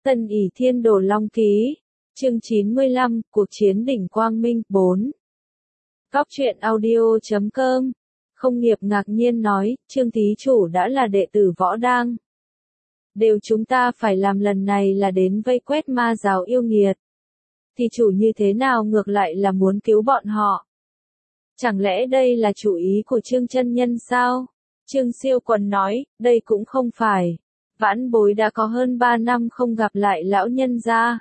Tân ỷ thiên đồ long ký. Chương 95, cuộc chiến đỉnh quang minh, 4. Góc truyện audio.com. Không nghiệp ngạc nhiên nói, Trương thí chủ đã là đệ tử võ đang. Điều chúng ta phải làm lần này là đến vây quét ma giáo yêu nghiệt. Thì chủ như thế nào ngược lại là muốn cứu bọn họ? Chẳng lẽ đây là chủ ý của Trương chân nhân sao? Trương Siêu Quần nói, đây cũng không phải. Vãn bối đã có hơn 3 năm không gặp lại lão nhân gia.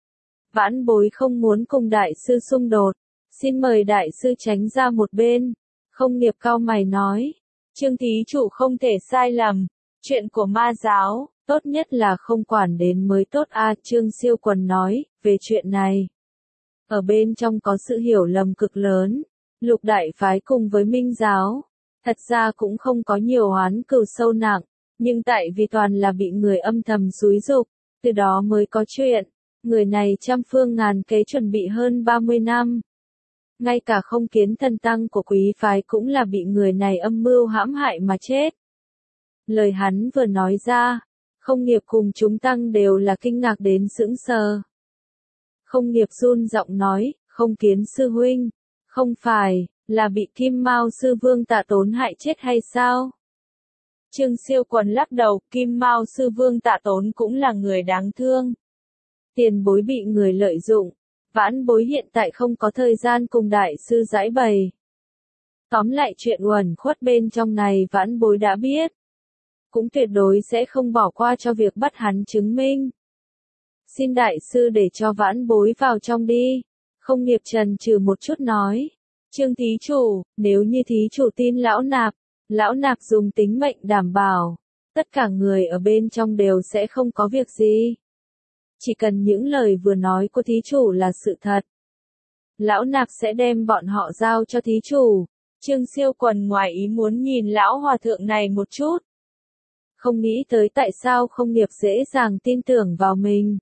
Vãn bối không muốn cùng đại sư xung đột. Xin mời đại sư tránh ra một bên. Không nghiệp cau mày nói. Trương thí chủ không thể sai lầm. Chuyện của ma giáo, tốt nhất là không quản đến mới tốt a. Trương Siêu Quần nói, về chuyện này. Ở bên trong có sự hiểu lầm cực lớn. Lục đại phái cùng với Minh giáo. Thật ra cũng không có nhiều oán cừu sâu nặng. Nhưng tại vì toàn là bị người âm thầm xúi giục, từ đó mới có chuyện. Người này trăm phương ngàn kế chuẩn bị hơn 30 năm. Ngay cả không kiến thần tăng của quý phái cũng là bị người này âm mưu hãm hại mà chết. Lời hắn vừa nói ra, không nghiệp cùng chúng tăng đều là kinh ngạc đến sững sờ. Không nghiệp run giọng nói, không kiến sư huynh, không phải, là bị Kim Mao sư vương Tạ Tốn hại chết hay sao? Trương Siêu Quần lắc đầu, Kim Mao sư vương Tạ Tốn cũng là người đáng thương. Tiền bối bị người lợi dụng, vãn bối hiện tại không có thời gian cùng đại sư giải bày. Tóm lại chuyện uẩn khuất bên trong này vãn bối đã biết. Cũng tuyệt đối sẽ không bỏ qua cho việc bắt hắn chứng minh. Xin đại sư để cho vãn bối vào trong đi. Không nghiệp trần trừ một chút nói. Trương thí chủ, nếu như thí chủ tin lão nạp dùng tính mệnh đảm bảo, tất cả người ở bên trong đều sẽ không có việc gì. Chỉ cần những lời vừa nói của thí chủ là sự thật. Lão nạp sẽ đem bọn họ giao cho thí chủ. Trương Siêu Quần ngoài ý muốn nhìn lão hòa thượng này một chút. Không nghĩ tới tại sao không nghiệp dễ dàng tin tưởng vào mình.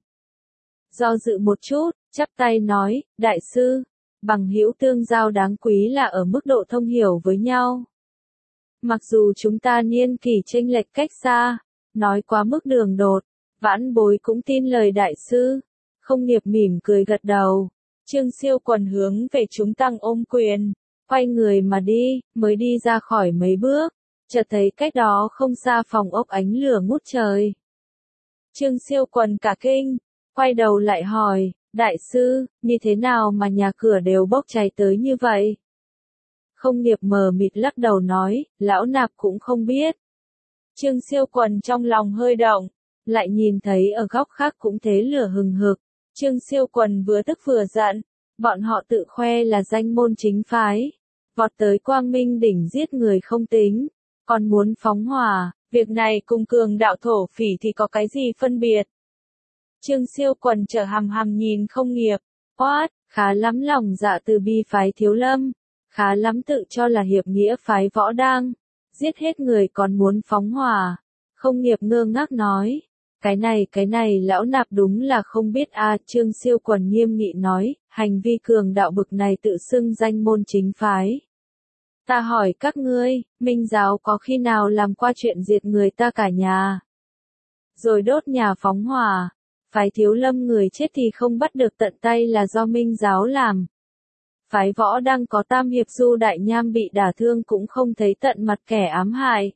Do dự một chút, chắp tay nói, đại sư, bằng hữu tương giao đáng quý là ở mức độ thông hiểu với nhau. Mặc dù chúng ta niên kỷ chênh lệch cách xa, nói quá mức đường đột, vãn bối cũng tin lời đại sư. Không nghiệp mỉm cười gật đầu. Trương Siêu Quần hướng về chúng tăng ôm quyền, quay người mà đi, mới đi ra khỏi mấy bước, chợt thấy cách đó không xa phòng ốc ánh lửa ngút trời. Trương Siêu Quần cả kinh, quay đầu lại hỏi, đại sư, như thế nào mà nhà cửa đều bốc cháy tới như vậy? Không nghiệp mờ mịt lắc đầu nói, lão nạp cũng không biết. Trương Siêu Quần trong lòng hơi động, lại nhìn thấy ở góc khác cũng thế lửa hừng hực. Trương Siêu Quần vừa tức vừa giận, bọn họ tự khoe là danh môn chính phái, vọt tới Quang Minh đỉnh giết người không tính, còn muốn phóng hỏa, việc này cùng cường đạo thổ phỉ thì có cái gì phân biệt? Trương Siêu Quần trở hằm hằm nhìn không nghiệp, quát, khá lắm lòng dạ từ bi phái Thiếu Lâm, khá lắm tự cho là hiệp nghĩa phái Võ Đang, giết hết người còn muốn phóng hỏa. Không nghiệp ngơ ngác nói, cái này lão nạp đúng là không biết a. Trương Siêu Quần nghiêm nghị nói, hành vi cường đạo bực này tự xưng danh môn chính phái. Ta hỏi các ngươi, Minh giáo có khi nào làm qua chuyện diệt người ta cả nhà, rồi đốt nhà phóng hỏa? Phái Thiếu Lâm người chết thì không bắt được tận tay là do Minh giáo làm. Phái Võ đang có Tam Hiệp Du Đại Nham bị đả thương cũng không thấy tận mặt kẻ ám hại.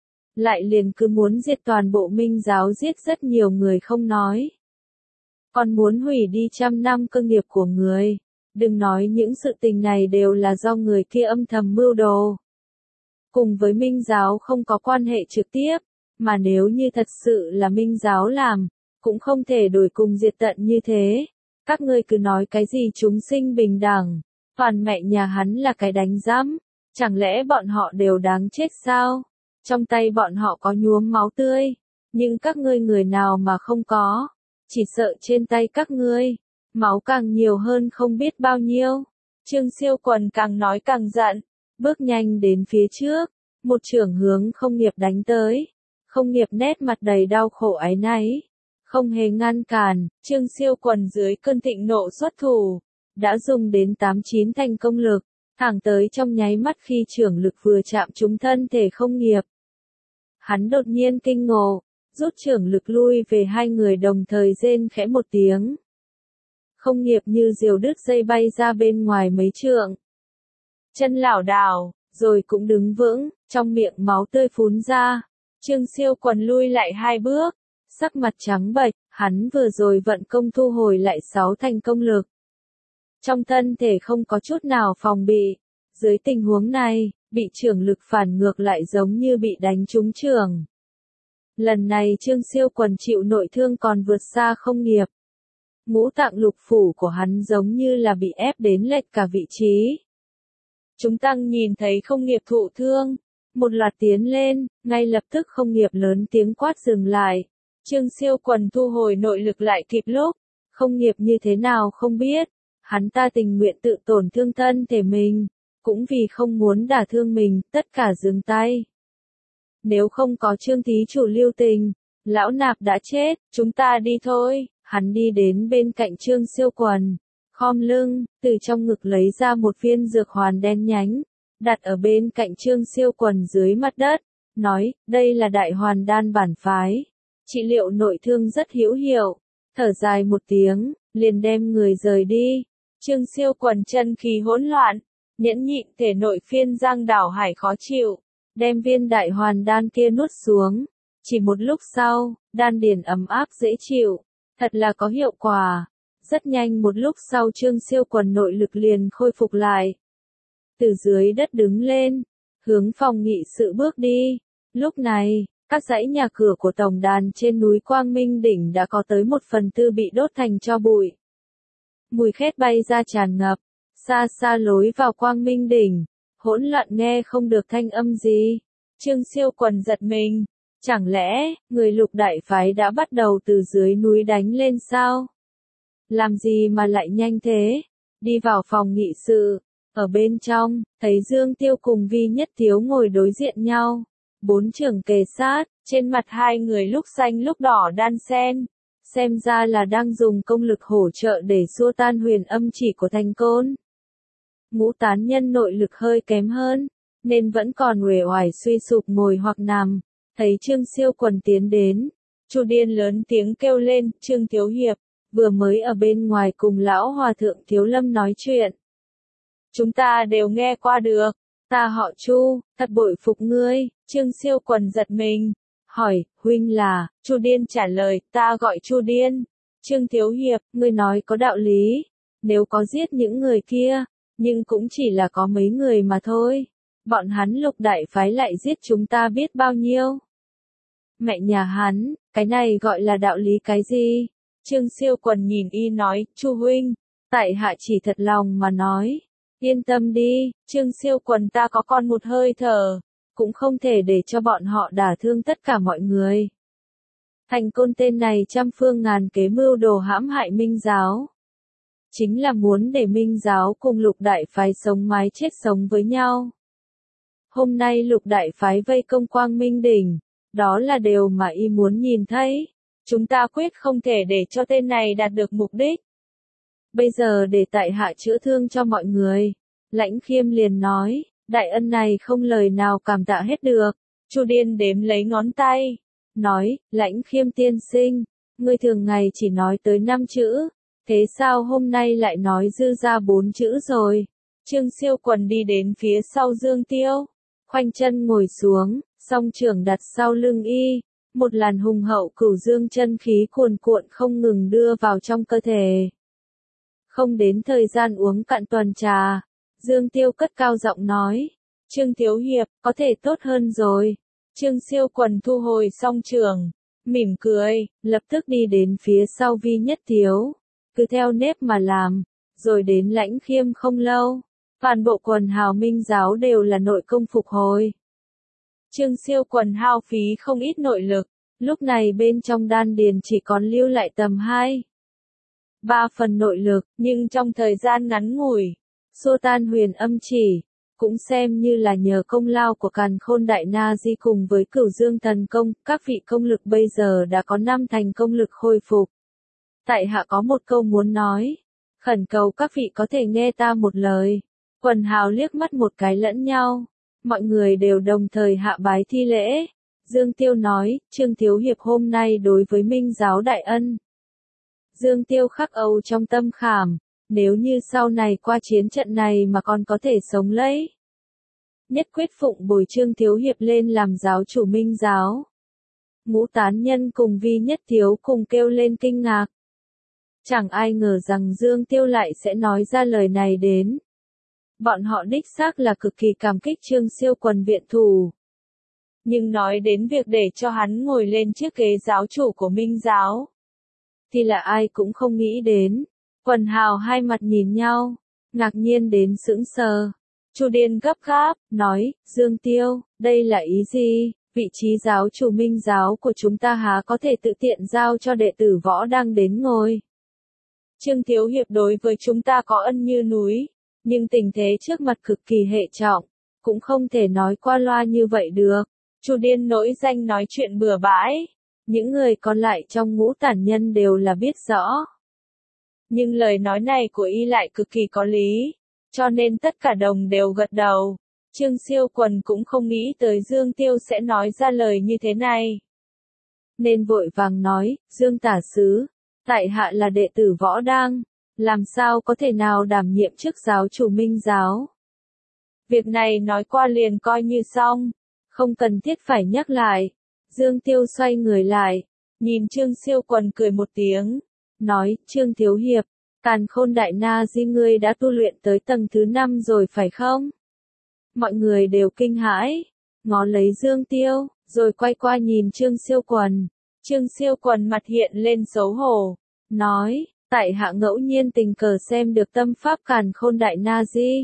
Lại liền cứ muốn diệt toàn bộ Minh giáo, giết rất nhiều người không nói, còn muốn hủy đi trăm năm cơ nghiệp của người. Đừng nói những sự tình này đều là do người kia âm thầm mưu đồ. Cùng với Minh giáo không có quan hệ trực tiếp, mà nếu như thật sự là Minh giáo làm, cũng không thể đuổi cùng diệt tận như thế. Các ngươi cứ nói cái gì chúng sinh bình đẳng, toàn mẹ nhà hắn là cái đánh rắm, chẳng lẽ bọn họ đều đáng chết sao? Trong tay bọn họ có nhuốm máu tươi, nhưng các ngươi người nào mà không có, chỉ sợ trên tay các ngươi, máu càng nhiều hơn không biết bao nhiêu. Trương Siêu Quần càng nói càng giận, bước nhanh đến phía trước, một chưởng hướng không nghiệp đánh tới. Không nghiệp nét mặt đầy đau khổ áy náy, không hề ngăn cản. Trương Siêu Quần dưới cơn thịnh nộ xuất thủ, đã dùng đến 89 thành công lực, thẳng tới trong nháy mắt khi chưởng lực vừa chạm trúng thân thể không nghiệp. Hắn đột nhiên kinh ngộ, rút trưởng lực lui về, hai người đồng thời rên khẽ một tiếng. Không nghiệp như diều đứt dây bay ra bên ngoài mấy trượng. Chân lảo đảo, rồi cũng đứng vững, trong miệng máu tươi phún ra. Trương Siêu Quần lui lại 2 bước, sắc mặt trắng bệch, hắn vừa rồi vận công thu hồi lại 6 thành công lực. Trong thân thể không có chút nào phòng bị, dưới tình huống này, bị trưởng lực phản ngược lại giống như bị đánh trúng trưởng. Lần này Trương Siêu Quần chịu nội thương còn vượt xa không nghiệp. Ngũ tạng lục phủ của hắn giống như là bị ép đến lệch cả vị trí. Chúng tăng nhìn thấy không nghiệp thụ thương, một loạt tiến lên, ngay lập tức không nghiệp lớn tiếng quát dừng lại. Trương Siêu Quần thu hồi nội lực lại kịp lúc, không nghiệp như thế nào không biết, hắn ta tình nguyện tự tổn thương thân thể mình, cũng vì không muốn đả thương mình, tất cả dừng tay. Nếu không có Trương thí chủ lưu tình, lão nạp đã chết, chúng ta đi thôi. Hắn đi đến bên cạnh Trương Siêu Quần, khom lưng, từ trong ngực lấy ra một viên dược hoàn đen nhánh, đặt ở bên cạnh Trương Siêu Quần dưới mặt đất, nói, đây là đại hoàn đan bản phái, trị liệu nội thương rất hữu hiệu. Thở dài một tiếng, liền đem người rời đi. Trương Siêu Quần chân khí hỗn loạn, nhẫn nhịn thể nội phiên giang đảo hải khó chịu, đem viên đại hoàn đan kia nuốt xuống. Chỉ một lúc sau, đan điền ấm áp dễ chịu, thật là có hiệu quả. Rất nhanh một lúc sau Trương Siêu Quần nội lực liền khôi phục lại. Từ dưới đất đứng lên, hướng phòng nghị sự bước đi. Lúc này, các dãy nhà cửa của tổng đàn trên núi Quang Minh Đỉnh đã có tới 1/4 bị đốt thành tro bụi. Mùi khét bay ra tràn ngập, xa xa lối vào Quang Minh Đỉnh, hỗn loạn nghe không được thanh âm gì. Trương Siêu Quần giật mình, chẳng lẽ, người Lục đại phái đã bắt đầu từ dưới núi đánh lên sao? Làm gì mà lại nhanh thế? Đi vào phòng nghị sự, ở bên trong, thấy Dương Tiêu cùng Vi Nhất Thiếu ngồi đối diện nhau. 4 trưởng kề sát, trên mặt hai người lúc xanh lúc đỏ đan xen. Xem ra là đang dùng công lực hỗ trợ để xua tan huyền âm chỉ của Thành Côn. Ngũ tán nhân nội lực hơi kém hơn, nên vẫn còn uể oải suy sụp ngồi hoặc nằm. Thấy Trương Siêu Quần tiến đến, Chu Điên lớn tiếng kêu lên, Trương Thiếu Hiệp, vừa mới ở bên ngoài cùng lão hòa thượng Thiếu Lâm nói chuyện. Chúng ta đều nghe qua được, ta họ Chu, thật bội phục ngươi. Trương Siêu Quần giật mình, hỏi, huynh là? Chu Điên trả lời, ta gọi Chu Điên. Trương Thiếu Hiệp, ngươi nói có đạo lý, nếu có giết những người kia, nhưng cũng chỉ là có mấy người mà thôi. Bọn hắn Lục đại phái lại giết chúng ta biết bao nhiêu. Mẹ nhà hắn, cái này gọi là đạo lý cái gì? Trương Siêu Quần nhìn y nói, Chu huynh, tại hạ chỉ thật lòng mà nói. Yên tâm đi, Trương Siêu Quần ta có con một hơi thở, cũng không thể để cho bọn họ đả thương tất cả mọi người. Thành Côn tên này trăm phương ngàn kế mưu đồ hãm hại Minh giáo. Chính là muốn để Minh giáo cùng Lục đại phái sống mái chết sống với nhau. Hôm nay Lục đại phái vây công Quang Minh Đỉnh, đó là điều mà y muốn nhìn thấy. Chúng ta quyết không thể để cho tên này đạt được mục đích. Bây giờ để tại hạ chữa thương cho mọi người. Lãnh Khiêm liền nói, đại ân này không lời nào cảm tạ hết được. Chu Điên đếm lấy ngón tay, nói, Lãnh Khiêm tiên sinh, ngươi thường ngày chỉ nói tới 5 chữ, thế sao hôm nay lại nói dư ra 4 chữ rồi? Trương Siêu Quần đi đến phía sau Dương Tiêu, khoanh chân ngồi xuống, song trưởng đặt sau lưng y, một làn hùng hậu cửu dương chân khí cuồn cuộn không ngừng đưa vào trong cơ thể. Không đến thời gian uống cạn tuần trà, Dương Tiêu cất cao giọng nói, Trương Thiếu Hiệp, có thể tốt hơn rồi. Trương Siêu Quần thu hồi song trưởng, mỉm cười, lập tức đi đến phía sau Vi Nhất Thiếu, cứ theo nếp mà làm, rồi đến Lãnh Khiêm không lâu. Toàn bộ quần hào Minh giáo đều là nội công phục hồi. Trương Siêu Quần hao phí không ít nội lực, lúc này bên trong đan điền chỉ còn lưu lại tầm 2-3 phần nội lực, nhưng trong thời gian ngắn ngủi, xua tan huyền âm chỉ, cũng xem như là nhờ công lao của Càn Khôn Đại Na Di cùng với Cửu Dương Thần Công, các vị công lực bây giờ đã có 5 thành công lực khôi phục. Tại hạ có một câu muốn nói, khẩn cầu các vị có thể nghe ta một lời. Quần hào liếc mắt một cái lẫn nhau, mọi người đều đồng thời hạ bái thi lễ. Dương Tiêu nói, Trương Thiếu Hiệp hôm nay đối với Minh giáo đại ân. Dương Tiêu khắc âu trong tâm khảm, nếu như sau này qua chiến trận này mà còn có thể sống lấy. Nhất quyết phụng bồi Trương Thiếu Hiệp lên làm giáo chủ Minh giáo. Ngũ tán nhân cùng Vi Nhất Thiếu cùng kêu lên kinh ngạc. Chẳng ai ngờ rằng Dương Tiêu lại sẽ nói ra lời này đến. Bọn họ đích xác là cực kỳ cảm kích Trương Siêu Quần viện thủ. Nhưng nói đến việc để cho hắn ngồi lên chiếc ghế giáo chủ của Minh giáo, thì là ai cũng không nghĩ đến. Quần hào hai mặt nhìn nhau, ngạc nhiên đến sững sờ. Chu Điên gấp gáp, nói, Dương Tiêu, đây là ý gì? Vị trí giáo chủ Minh giáo của chúng ta há có thể tự tiện giao cho đệ tử võ đang đến ngồi. Trương Thiếu Hiệp đối với chúng ta có ân như núi, nhưng tình thế trước mặt cực kỳ hệ trọng, cũng không thể nói qua loa như vậy được. Chu Điên nổi danh nói chuyện bừa bãi, những người còn lại trong ngũ tản nhân đều là biết rõ. Nhưng lời nói này của y lại cực kỳ có lý, cho nên tất cả đồng đều gật đầu. Trương Siêu Quần cũng không nghĩ tới Dương Tiêu sẽ nói ra lời như thế này. Nên vội vàng nói, Dương tả sứ, tại hạ là đệ tử võ đang, làm sao có thể nào đảm nhiệm chức giáo chủ Minh giáo. Việc này nói qua liền coi như xong, không cần thiết phải nhắc lại. Dương Tiêu xoay người lại, nhìn Trương Siêu Quần cười một tiếng, nói, Trương Thiếu Hiệp, Càn Khôn Đại Na Di ngươi đã tu luyện tới tầng thứ 5 rồi phải không? Mọi người đều kinh hãi, ngó lấy Dương Tiêu, rồi quay qua nhìn Trương Siêu Quần. Trương Siêu Quần mặt hiện lên xấu hổ, nói, tại hạ ngẫu nhiên tình cờ xem được tâm pháp Càn Khôn Đại Na Di.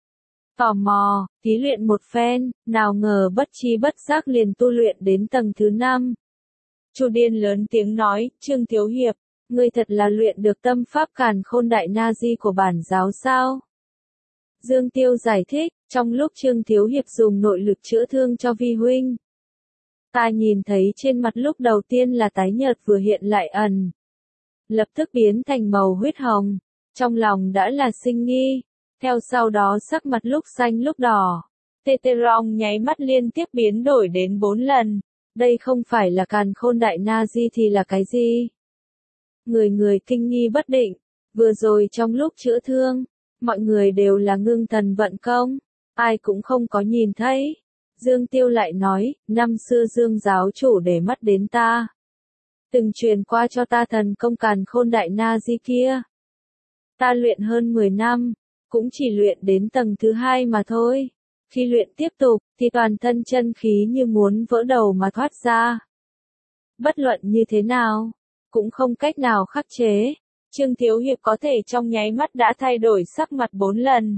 Tò mò, thí luyện một phen, nào ngờ bất chi bất giác liền tu luyện đến tầng thứ 5. Chu Điên lớn tiếng nói, Trương Thiếu Hiệp, ngươi thật là luyện được tâm pháp Càn Khôn Đại Na Di của bản giáo sao? Dương Tiêu giải thích, trong lúc Trương Thiếu Hiệp dùng nội lực chữa thương cho Vi huynh, ta nhìn thấy trên mặt lúc đầu tiên là tái nhợt vừa hiện lại ẩn, lập tức biến thành màu huyết hồng, trong lòng đã là sinh nghi, theo sau đó sắc mặt lúc xanh lúc đỏ. Tê Tê Rong nháy mắt liên tiếp biến đổi đến 4 lần, đây không phải là Càn Khôn Đại Na Di thì là cái gì? Người người kinh nghi bất định, vừa rồi trong lúc chữa thương, mọi người đều là ngưng thần vận công, ai cũng không có nhìn thấy. Dương Tiêu lại nói, năm xưa Dương giáo chủ để mắt đến ta, từng truyền qua cho ta thần công Càn Khôn Đại Na Di kia. Ta luyện hơn 10 năm, cũng chỉ luyện đến tầng thứ 2 mà thôi. Khi luyện tiếp tục, thì toàn thân chân khí như muốn vỡ đầu mà thoát ra. Bất luận như thế nào, cũng không cách nào khắc chế. Trương Thiếu Hiệp có thể trong nháy mắt đã thay đổi sắc mặt 4 lần.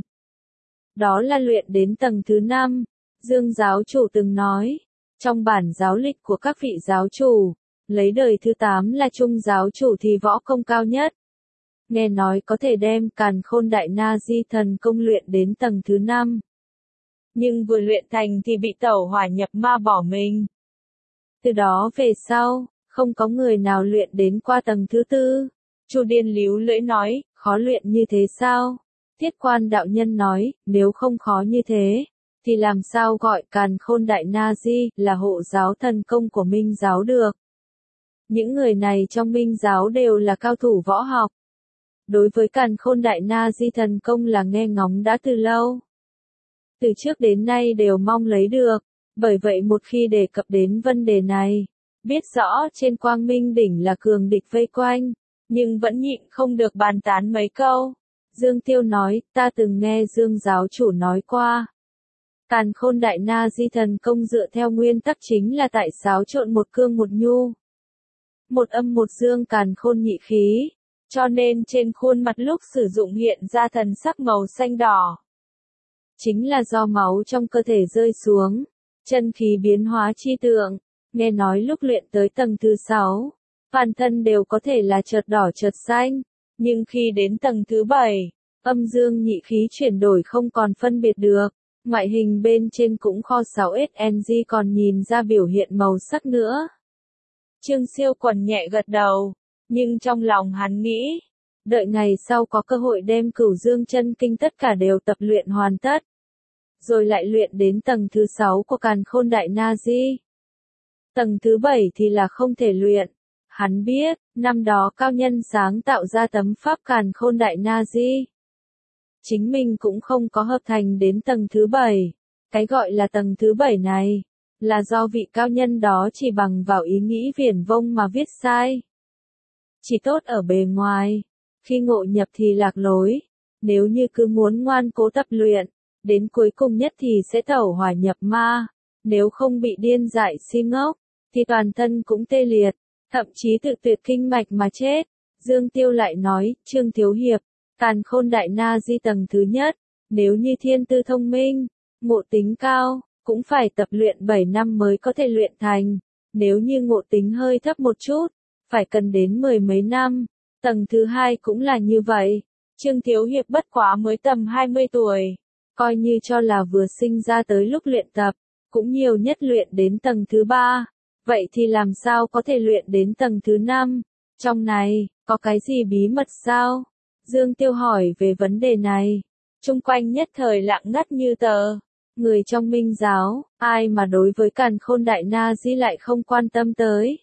Đó là luyện đến tầng thứ 5. Dương giáo chủ từng nói, trong bản giáo lịch của các vị giáo chủ, lấy đời thứ 8 là trung giáo chủ thì võ công cao nhất. Nghe nói có thể đem Càn Khôn Đại Na Di thần công luyện đến tầng thứ 5. Nhưng vừa luyện thành thì bị tẩu hỏa nhập ma bỏ mình. Từ đó về sau, không có người nào luyện đến qua tầng thứ 4. Chu Điên líu lưỡi nói, khó luyện như thế sao? Thiết Quan đạo nhân nói, nếu không khó như thế, thì làm sao gọi Càn Khôn Đại Na Di là hộ giáo thần công của Minh giáo được? Những người này trong Minh giáo đều là cao thủ võ học. Đối với Càn Khôn Đại Na Di thần công là nghe ngóng đã từ lâu. Từ trước đến nay đều mong lấy được, bởi vậy một khi đề cập đến vấn đề này, biết rõ trên Quang Minh đỉnh là cường địch vây quanh, nhưng vẫn nhịn không được bàn tán mấy câu. Dương Tiêu nói, ta từng nghe Dương giáo chủ nói qua. Càn Khôn Đại Na Di thần công dựa theo nguyên tắc chính là tại xáo trộn một cương một nhu. Một âm một dương càn khôn nhị khí, cho nên trên khuôn mặt lúc sử dụng hiện ra thần sắc màu xanh đỏ. Chính là do máu trong cơ thể rơi xuống, chân khí biến hóa chi tượng, nghe nói lúc luyện tới tầng thứ 6, toàn thân đều có thể là chợt đỏ chợt xanh, nhưng khi đến tầng thứ 7, âm dương nhị khí chuyển đổi không còn phân biệt được, ngoại hình bên trên cũng kho 6SNG còn nhìn ra biểu hiện màu sắc nữa. Trương Siêu Quần nhẹ gật đầu, nhưng trong lòng hắn nghĩ, đợi ngày sau có cơ hội đem Cửu Dương Chân Kinh tất cả đều tập luyện hoàn tất, rồi lại luyện đến tầng thứ 6 của Càn Khôn Đại Na Di. Tầng thứ 7 thì là không thể luyện. Hắn biết, năm đó cao nhân sáng tạo ra tấm pháp càn khôn đại na di. Chính mình cũng không có hợp thành đến tầng thứ 7. Cái gọi là tầng thứ 7 này, là do vị cao nhân đó chỉ bằng vào ý nghĩ viển vông mà viết sai. Chỉ tốt ở bề ngoài, khi ngộ nhập thì lạc lối. Nếu như cứ muốn ngoan cố tập luyện, đến cuối cùng nhất thì sẽ tẩu hỏa nhập ma. Nếu không bị điên dại si ngốc, thì toàn thân cũng tê liệt, thậm chí tự tuyệt kinh mạch mà chết. Dương Tiêu lại nói, Trương Thiếu Hiệp, càn khôn đại na di tầng thứ nhất, nếu như thiên tư thông minh, ngộ tính cao, cũng phải tập luyện 7 năm mới có thể luyện thành. Nếu như ngộ tính hơi thấp một chút, phải cần đến 10 mấy năm. Tầng thứ hai cũng là như vậy. Trương Thiếu Hiệp bất quá mới tầm 20 tuổi, coi như cho là vừa sinh ra tới lúc luyện tập, cũng nhiều nhất luyện đến tầng thứ 3. Vậy thì làm sao có thể luyện đến tầng thứ 5? Trong này, có cái gì bí mật sao? Dương Tiêu hỏi về vấn đề này. Chung quanh nhất thời lặng ngắt như tờ. Người trong Minh giáo, ai mà đối với càn khôn đại na di lại không quan tâm tới.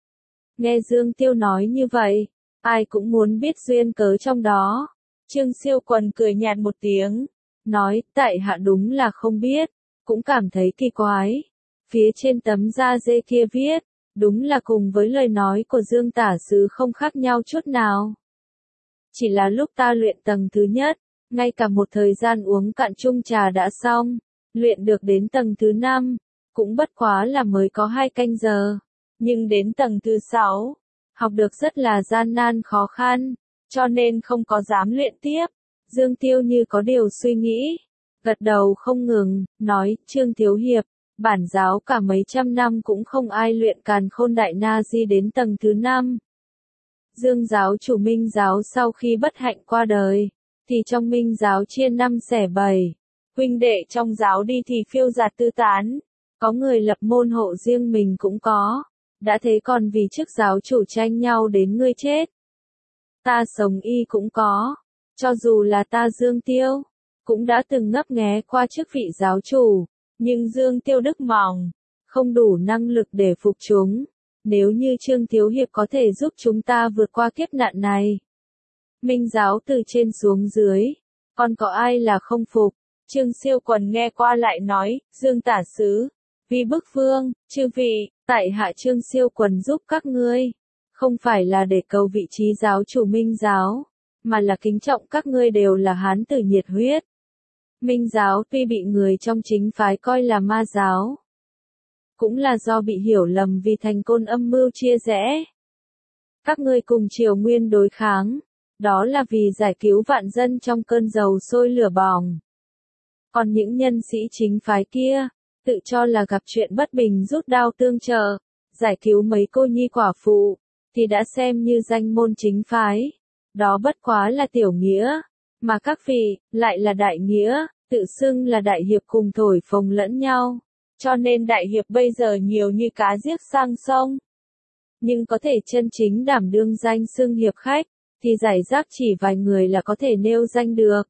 Nghe Dương Tiêu nói như vậy, ai cũng muốn biết duyên cớ trong đó. Trương Siêu Quần cười nhạt một tiếng, nói, tại hạ đúng là không biết, cũng cảm thấy kỳ quái. Phía trên tấm da dê kia viết, đúng là cùng với lời nói của Dương Tả Sứ không khác nhau chút nào. Chỉ là lúc ta luyện tầng thứ nhất, ngay cả một thời gian uống cạn chung trà đã xong, luyện được đến tầng thứ 5, cũng bất quá là mới có 2 canh giờ. Nhưng đến tầng thứ 6, học được rất là gian nan khó khăn, cho nên không có dám luyện tiếp. Dương Tiêu như có điều suy nghĩ, gật đầu không ngừng, nói, Trương Thiếu Hiệp, bản giáo cả mấy trăm năm cũng không ai luyện càn khôn đại na di đến tầng thứ 5. Dương giáo chủ Minh giáo sau khi bất hạnh qua đời, thì trong Minh giáo chia 5 xẻ 7. Huynh đệ trong giáo đi thì phiêu dạt tư tán, có người lập môn hộ riêng mình cũng có. Đã thế còn vì chức giáo chủ tranh nhau đến ngươi chết. Ta sống y cũng có, cho dù là ta Dương Tiêu, cũng đã từng ngấp nghé qua chức vị giáo chủ, nhưng Dương Tiêu đức mỏng, không đủ năng lực để phục chúng. Nếu như Trương Thiếu Hiệp có thể giúp chúng ta vượt qua kiếp nạn này. Minh giáo từ trên xuống dưới, còn có ai là không phục? Trương Siêu Quần nghe qua lại nói, Dương Tả Sứ, vì bức vương, chư vị, tại hạ Trương Siêu Quần giúp các ngươi, không phải là để cầu vị trí giáo chủ Minh giáo, mà là kính trọng các ngươi đều là hán tử nhiệt huyết. Minh giáo tuy bị người trong chính phái coi là ma giáo, cũng là do bị hiểu lầm vì thành côn âm mưu chia rẽ. Các ngươi cùng Triều Nguyên đối kháng, đó là vì giải cứu vạn dân trong cơn dầu sôi lửa bỏng. Còn những nhân sĩ chính phái kia, tự cho là gặp chuyện bất bình rút đao tương trợ, giải cứu mấy cô nhi quả phụ, thì đã xem như danh môn chính phái. Đó bất quá là tiểu nghĩa, mà các vị, lại là đại nghĩa, tự xưng là đại hiệp cùng thổi phồng lẫn nhau. Cho nên đại hiệp bây giờ nhiều như cá giết sang sông. Nhưng có thể chân chính đảm đương danh xưng hiệp khách, thì giải rác chỉ vài người là có thể nêu danh được.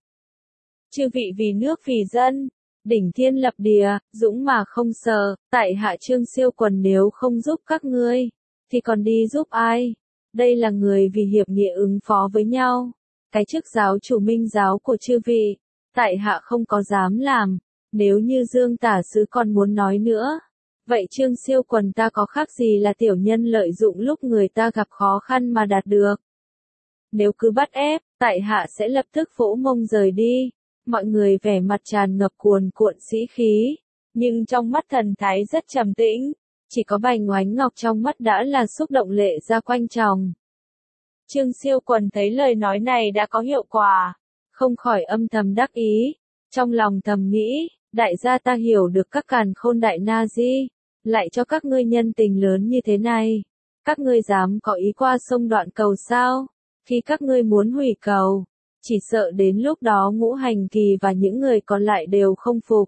Chư vị vì nước vì dân, đỉnh thiên lập địa, dũng mà không sợ, tại hạ Trương Siêu Quần nếu không giúp các ngươi, thì còn đi giúp ai? Đây là người vì hiệp nghĩa ứng phó với nhau. Cái chức giáo chủ Minh giáo của chư vị, tại hạ không có dám làm. Nếu như Dương Tả Sứ còn muốn nói nữa, vậy Trương Siêu Quần ta có khác gì là tiểu nhân lợi dụng lúc người ta gặp khó khăn mà đạt được. Nếu cứ bắt ép, tại hạ sẽ lập tức vỗ mông rời đi. Mọi người vẻ mặt tràn ngập cuồn cuộn sĩ khí, nhưng trong mắt thần thái rất trầm tĩnh, chỉ có Bành Oánh Ngọc trong mắt đã là xúc động lệ ra quanh tròng. Trương Siêu Quần thấy lời nói này đã có hiệu quả, không khỏi âm thầm đắc ý, trong lòng thầm nghĩ, đại gia ta hiểu được các càn khôn đại na di, lại cho các ngươi nhân tình lớn như thế này, các ngươi dám có ý qua sông Đoạn Cầu sao? Khi các ngươi muốn hủy cầu, chỉ sợ đến lúc đó Ngũ Hành Kỳ và những người còn lại đều không phục.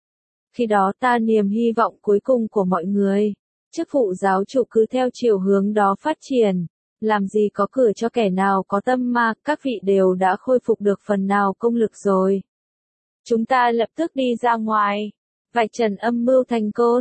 Khi đó ta niềm hy vọng cuối cùng của mọi người, chức vụ giáo chủ cứ theo chiều hướng đó phát triển, làm gì có cửa cho kẻ nào có tâm ma, các vị đều đã khôi phục được phần nào công lực rồi. Chúng ta lập tức đi ra ngoài, vạch trần âm mưu thành côn,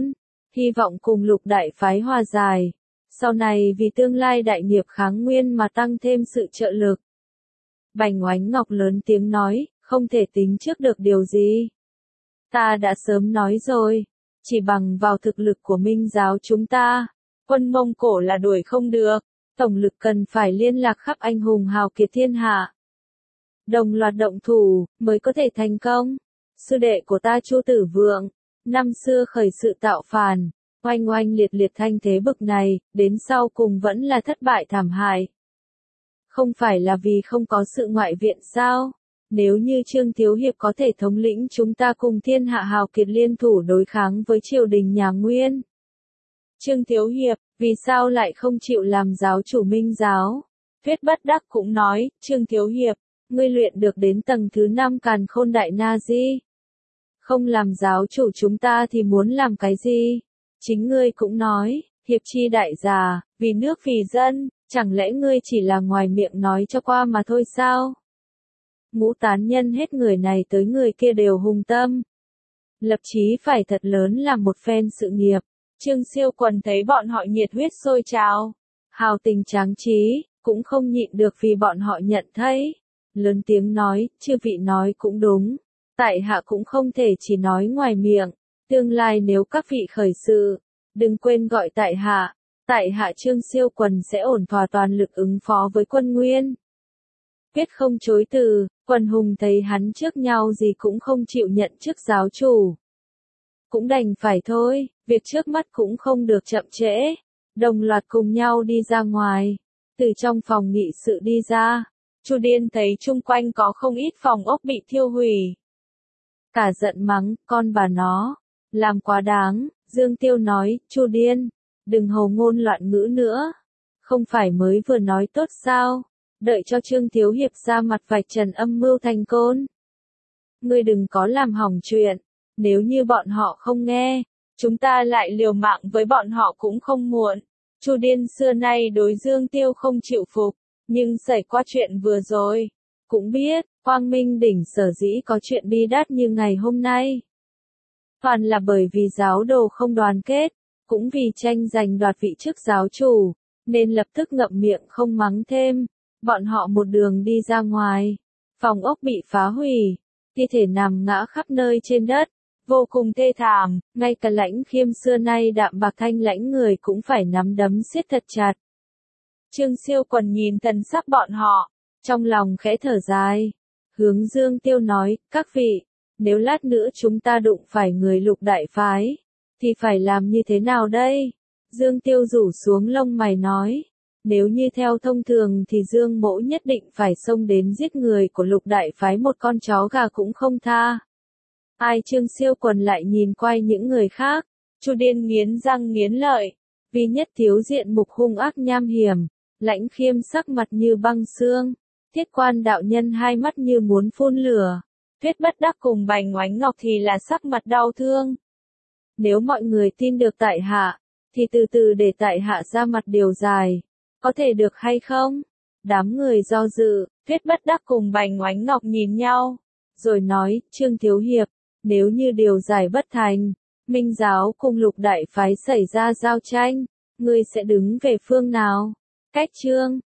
hy vọng cùng lục đại phái hòa giải, sau này vì tương lai đại nghiệp kháng nguyên mà tăng thêm sự trợ lực. Bành Oánh Ngọc lớn tiếng nói, không thể tính trước được điều gì. Ta đã sớm nói rồi, chỉ bằng vào thực lực của Minh giáo chúng ta, quân Mông Cổ là đuổi không được, tổng lực cần phải liên lạc khắp anh hùng hào kiệt thiên hạ. Đồng loạt động thủ, mới có thể thành công. Sư đệ của ta Chu Tử Vượng, năm xưa khởi sự tạo phản, oanh oanh liệt liệt thanh thế bực này, đến sau cùng vẫn là thất bại thảm hại. Không phải là vì không có sự ngoại viện sao? Nếu như Trương Thiếu Hiệp có thể thống lĩnh chúng ta cùng thiên hạ hào kiệt liên thủ đối kháng với triều đình nhà Nguyên. Trương Thiếu Hiệp, vì sao lại không chịu làm giáo chủ Minh giáo? Tuyết Bất Đắc cũng nói, Trương Thiếu Hiệp, ngươi luyện được đến tầng thứ 5 Càn Khôn Đại Na Di. Không làm giáo chủ chúng ta thì muốn làm cái gì? Chính ngươi cũng nói, hiệp chi đại già, vì nước vì dân, chẳng lẽ ngươi chỉ là ngoài miệng nói cho qua mà thôi sao? Ngũ tán nhân hết người này tới người kia đều hùng tâm. Lập chí phải thật lớn làm một phen sự nghiệp. Trương Siêu Quần thấy bọn họ nhiệt huyết sôi trào, hào tình tráng trí, cũng không nhịn được vì bọn họ nhận thấy. Lớn tiếng nói, chư vị nói cũng đúng. Tại hạ cũng không thể chỉ nói ngoài miệng. Tương lai nếu các vị khởi sự, đừng quên gọi tại hạ. Tại hạ Trương Siêu Quần sẽ ổn thỏa toàn lực ứng phó với quân Nguyên. Quyết không chối từ, quần hùng thấy hắn trước nhau gì cũng không chịu nhận chức giáo chủ. Cũng đành phải thôi, việc trước mắt cũng không được chậm trễ. Đồng loạt cùng nhau đi ra ngoài. Từ trong phòng nghị sự đi ra, Chu Điên thấy chung quanh có không ít phòng ốc bị thiêu hủy. Cả giận mắng, con bà nó, làm quá đáng. Dương Tiêu nói, Chu Điên, đừng hồ ngôn loạn ngữ nữa. Không phải mới vừa nói tốt sao? Đợi cho Trương Thiếu Hiệp ra mặt vạch trần âm mưu thành côn. Ngươi đừng có làm hỏng chuyện. Nếu như bọn họ không nghe, chúng ta lại liều mạng với bọn họ cũng không muộn. Chu Điên xưa nay đối Dương Tiêu không chịu phục, nhưng xảy qua chuyện vừa rồi, cũng biết, Quang Minh đỉnh sở dĩ có chuyện bi đát như ngày hôm nay. Toàn là bởi vì giáo đồ không đoàn kết, cũng vì tranh giành đoạt vị chức giáo chủ, nên lập tức ngậm miệng không mắng thêm. Bọn họ một đường đi ra ngoài, phòng ốc bị phá hủy, thi thể nằm ngã khắp nơi trên đất, vô cùng thê thảm, ngay cả Lãnh Khiêm xưa nay đạm bạc thanh lãnh người cũng phải nắm đấm siết thật chặt. Trương Siêu Quần nhìn thần sắc bọn họ, trong lòng khẽ thở dài, hướng Dương Tiêu nói, các vị, nếu lát nữa chúng ta đụng phải người lục đại phái, thì phải làm như thế nào đây? Dương Tiêu rủ xuống lông mày nói. Nếu như theo thông thường thì Dương Mỗ nhất định phải xông đến giết người của lục đại phái một con chó gà cũng không tha. Ai Trương Siêu Quần lại nhìn quay những người khác, Chu Điên nghiến răng nghiến lợi, vì nhất thiếu diện mục hung ác nham hiểm, Lãnh Khiêm sắc mặt như băng xương, Thiết Quan đạo nhân hai mắt như muốn phun lửa, Tuyết Bất Đắc cùng Bành Oánh Ngọc thì là sắc mặt đau thương. Nếu mọi người tin được tại hạ, thì từ từ để tại hạ ra mặt điều dài. Có thể được hay không? Đám người do dự, Tuyết Bất Đắc cùng Bành Oánh Ngọc nhìn nhau, rồi nói, Trương Thiếu Hiệp, nếu như điều giải bất thành, Minh giáo cùng lục đại phái xảy ra giao tranh, ngươi sẽ đứng về phương nào? Cách Trương,